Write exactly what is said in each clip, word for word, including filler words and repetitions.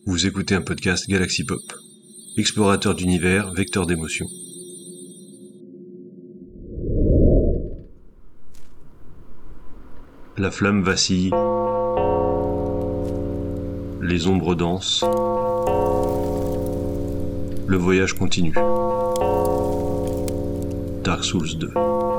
Vous écoutez un podcast Galaxy Pop, explorateur d'univers, vecteur d'émotions. La flamme vacille, les ombres dansent, le voyage continue. Dark Souls deux.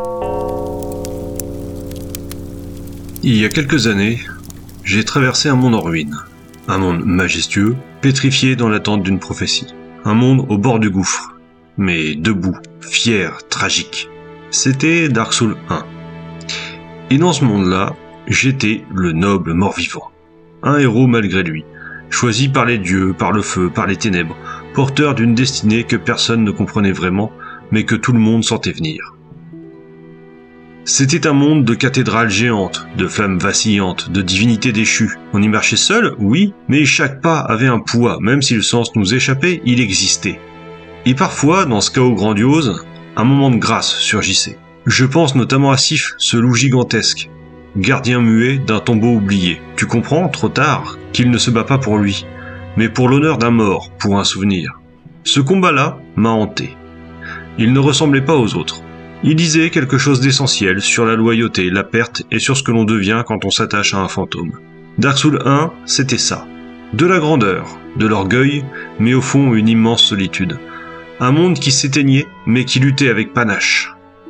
Il y a quelques années, j'ai traversé un monde en ruine. Un monde majestueux, pétrifié dans l'attente d'une prophétie. Un monde au bord du gouffre, mais debout, fier, tragique. C'était Dark Souls un. Et dans ce monde-là, j'étais le noble mort-vivant. Un héros malgré lui, choisi par les dieux, par le feu, par les ténèbres, porteur d'une destinée que personne ne comprenait vraiment, mais que tout le monde sentait venir. C'était un monde de cathédrales géantes, de flammes vacillantes, de divinités déchues. On y marchait seul, oui, mais chaque pas avait un poids, même si le sens nous échappait, il existait. Et parfois, dans ce chaos grandiose, un moment de grâce surgissait. Je pense notamment à Sif, ce loup gigantesque, gardien muet d'un tombeau oublié. Tu comprends, trop tard, qu'il ne se bat pas pour lui, mais pour l'honneur d'un mort, pour un souvenir. Ce combat-là m'a hanté. Il ne ressemblait pas aux autres. Il disait quelque chose d'essentiel sur la loyauté, la perte et sur ce que l'on devient quand on s'attache à un fantôme. Dark Souls un, c'était ça. De la grandeur, de l'orgueil, mais au fond une immense solitude. Un monde qui s'éteignait, mais qui luttait avec panache.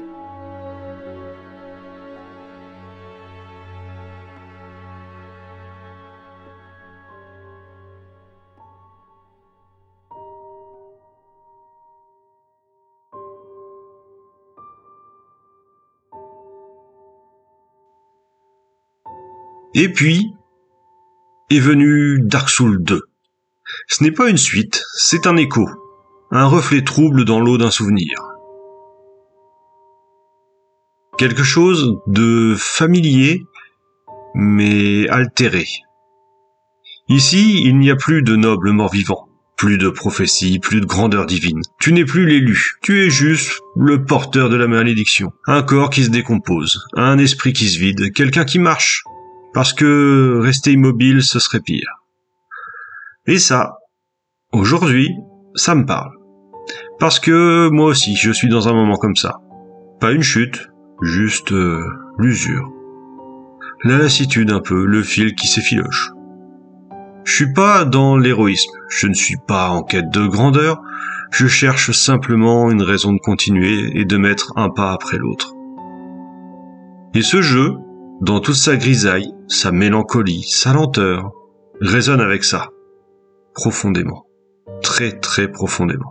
Et puis, est venu Dark Souls deux. Ce n'est pas une suite, c'est un écho, un reflet trouble dans l'eau d'un souvenir. Quelque chose de familier, mais altéré. Ici, il n'y a plus de noble mort-vivant, plus de prophétie, plus de grandeur divine. Tu n'es plus l'élu, tu es juste le porteur de la malédiction. Un corps qui se décompose, un esprit qui se vide, quelqu'un qui marche. Parce que rester immobile, ce serait pire. Et ça, aujourd'hui, ça me parle. Parce que moi aussi, je suis dans un moment comme ça. Pas une chute, juste euh, l'usure. La lassitude un peu, le fil qui s'effiloche. Je suis pas dans l'héroïsme, je ne suis pas en quête de grandeur, je cherche simplement une raison de continuer et de mettre un pas après l'autre. Et ce jeu, dans toute sa grisaille, sa mélancolie, sa lenteur, résonne avec ça, profondément, très très profondément.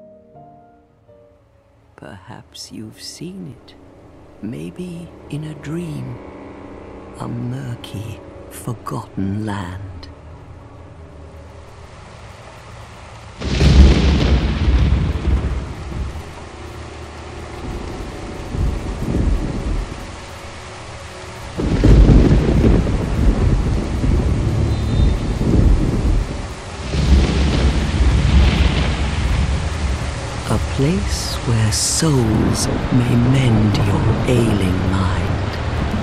Perhaps you've seen it, maybe in a dream, a murky, forgotten land. A place where souls may mend your ailing mind.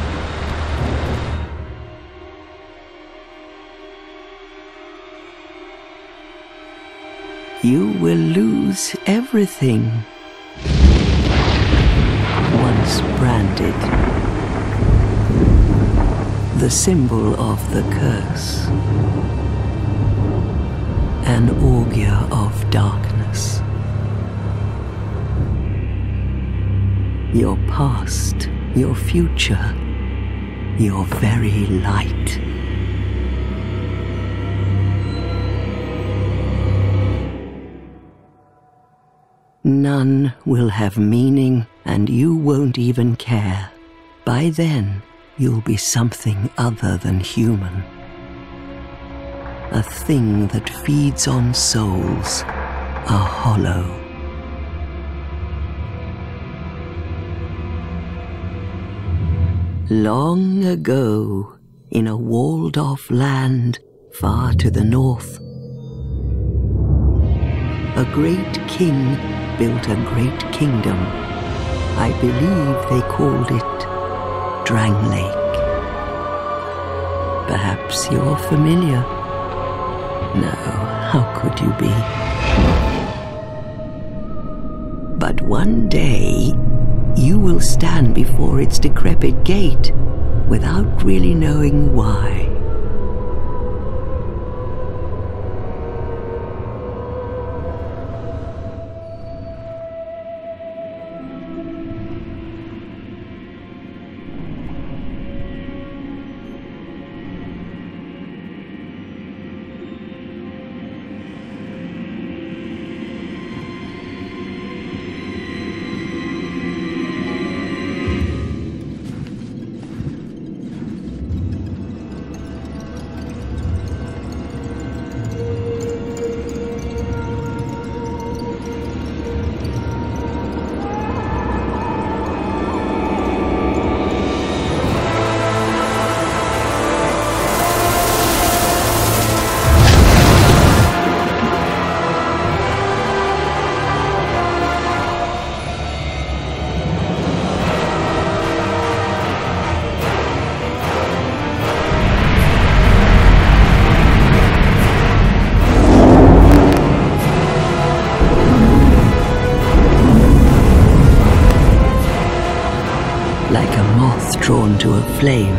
You will lose everything once branded. The symbol of the curse. An augur of darkness. Your past, your future, your very light. None will have meaning, and you won't even care. By then, you'll be something other than human. A thing that feeds on souls, a hollow. Long ago, in a walled-off land far to the north, a great king built a great kingdom. I believe they called it Drangleic. Perhaps you're familiar. No, how could you be? But one day, you will stand before its decrepit gate without really knowing why. Like a moth drawn to a flame,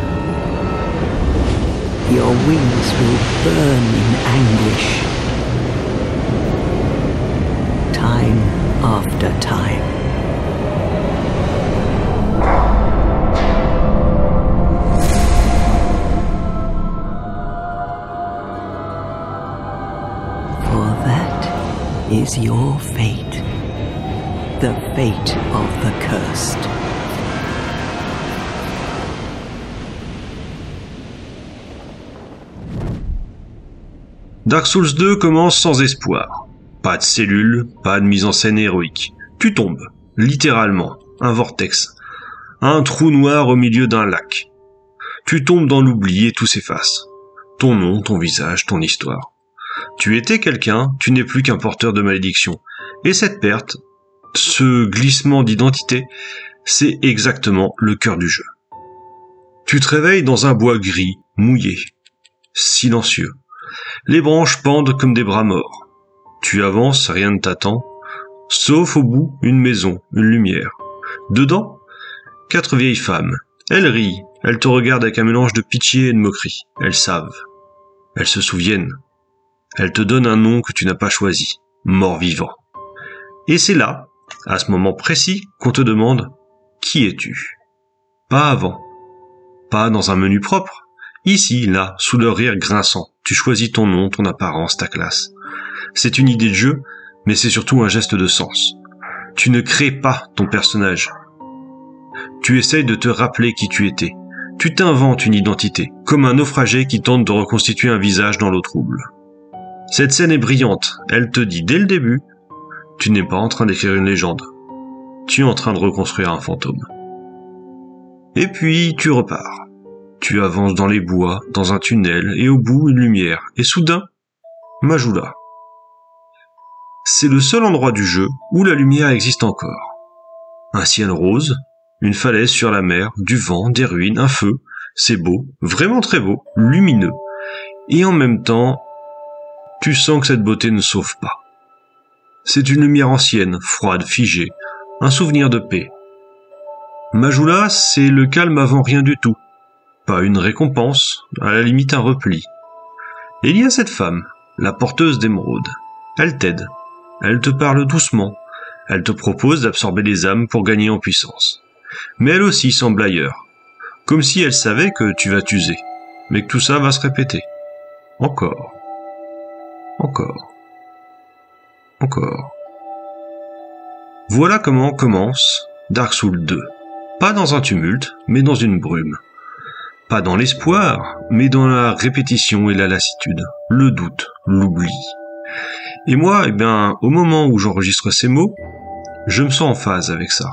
your wings will burn in anguish, time after time. For that is your fate, the fate of the cursed. Dark Souls deux commence sans espoir. Pas de cellules, pas de mise en scène héroïque. Tu tombes, littéralement, un vortex. Un trou noir au milieu d'un lac. Tu tombes dans l'oubli et tout s'efface. Ton nom, ton visage, ton histoire. Tu étais quelqu'un, tu n'es plus qu'un porteur de malédiction. Et cette perte, ce glissement d'identité, c'est exactement le cœur du jeu. Tu te réveilles dans un bois gris, mouillé, silencieux. Les branches pendent comme des bras morts. Tu avances, rien ne t'attend, sauf au bout une maison, une lumière. Dedans, quatre vieilles femmes. Elles rient, elles te regardent avec un mélange de pitié et de moquerie. Elles savent, elles se souviennent. Elles te donnent un nom que tu n'as pas choisi, mort-vivant. Et c'est là, à ce moment précis, qu'on te demande « Qui es-tu » Pas avant, pas dans un menu propre. Ici, là, sous leur rire grinçant, tu choisis ton nom, ton apparence, ta classe. C'est une idée de jeu, mais c'est surtout un geste de sens. Tu ne crées pas ton personnage. Tu essayes de te rappeler qui tu étais. Tu t'inventes une identité, comme un naufragé qui tente de reconstituer un visage dans l'eau trouble. Cette scène est brillante, elle te dit dès le début, tu n'es pas en train d'écrire une légende. Tu es en train de reconstruire un fantôme. Et puis, tu repars. Tu avances dans les bois, dans un tunnel, et au bout, une lumière. Et soudain, Majula. C'est le seul endroit du jeu où la lumière existe encore. Un ciel rose, une falaise sur la mer, du vent, des ruines, un feu. C'est beau, vraiment très beau, lumineux. Et en même temps, tu sens que cette beauté ne sauve pas. C'est une lumière ancienne, froide, figée, un souvenir de paix. Majula, c'est le calme avant rien du tout. Pas une récompense, à la limite un repli. Et il y a cette femme, la porteuse d'émeraude. Elle t'aide, elle te parle doucement, elle te propose d'absorber les âmes pour gagner en puissance. Mais elle aussi semble ailleurs, comme si elle savait que tu vas t'user, mais que tout ça va se répéter. Encore. Encore. Encore. Voilà comment commence Dark Souls deux. Pas dans un tumulte, mais dans une brume. Pas dans l'espoir, mais dans la répétition et la lassitude, le doute, l'oubli. Et moi, eh bien, au moment où j'enregistre ces mots, je me sens en phase avec ça.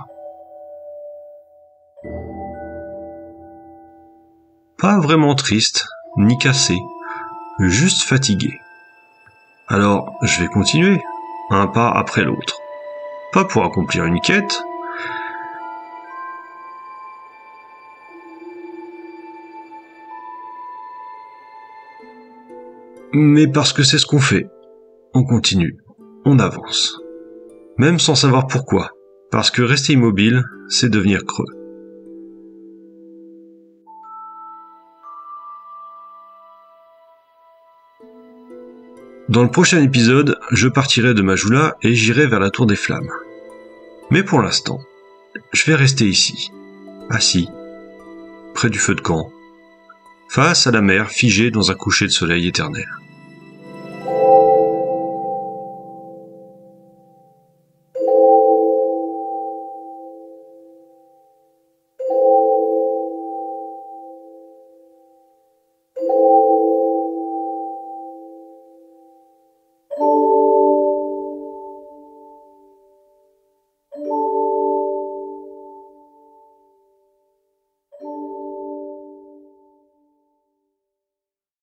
Pas vraiment triste, ni cassé, juste fatigué. Alors, je vais continuer, un pas après l'autre. Pas pour accomplir une quête, mais parce que c'est ce qu'on fait. On continue, on avance. Même sans savoir pourquoi, parce que rester immobile, c'est devenir creux. Dans le prochain épisode, je partirai de Majula et j'irai vers la Tour des Flammes. Mais pour l'instant, je vais rester ici, assis, près du feu de camp, face à la mer figée dans un coucher de soleil éternel.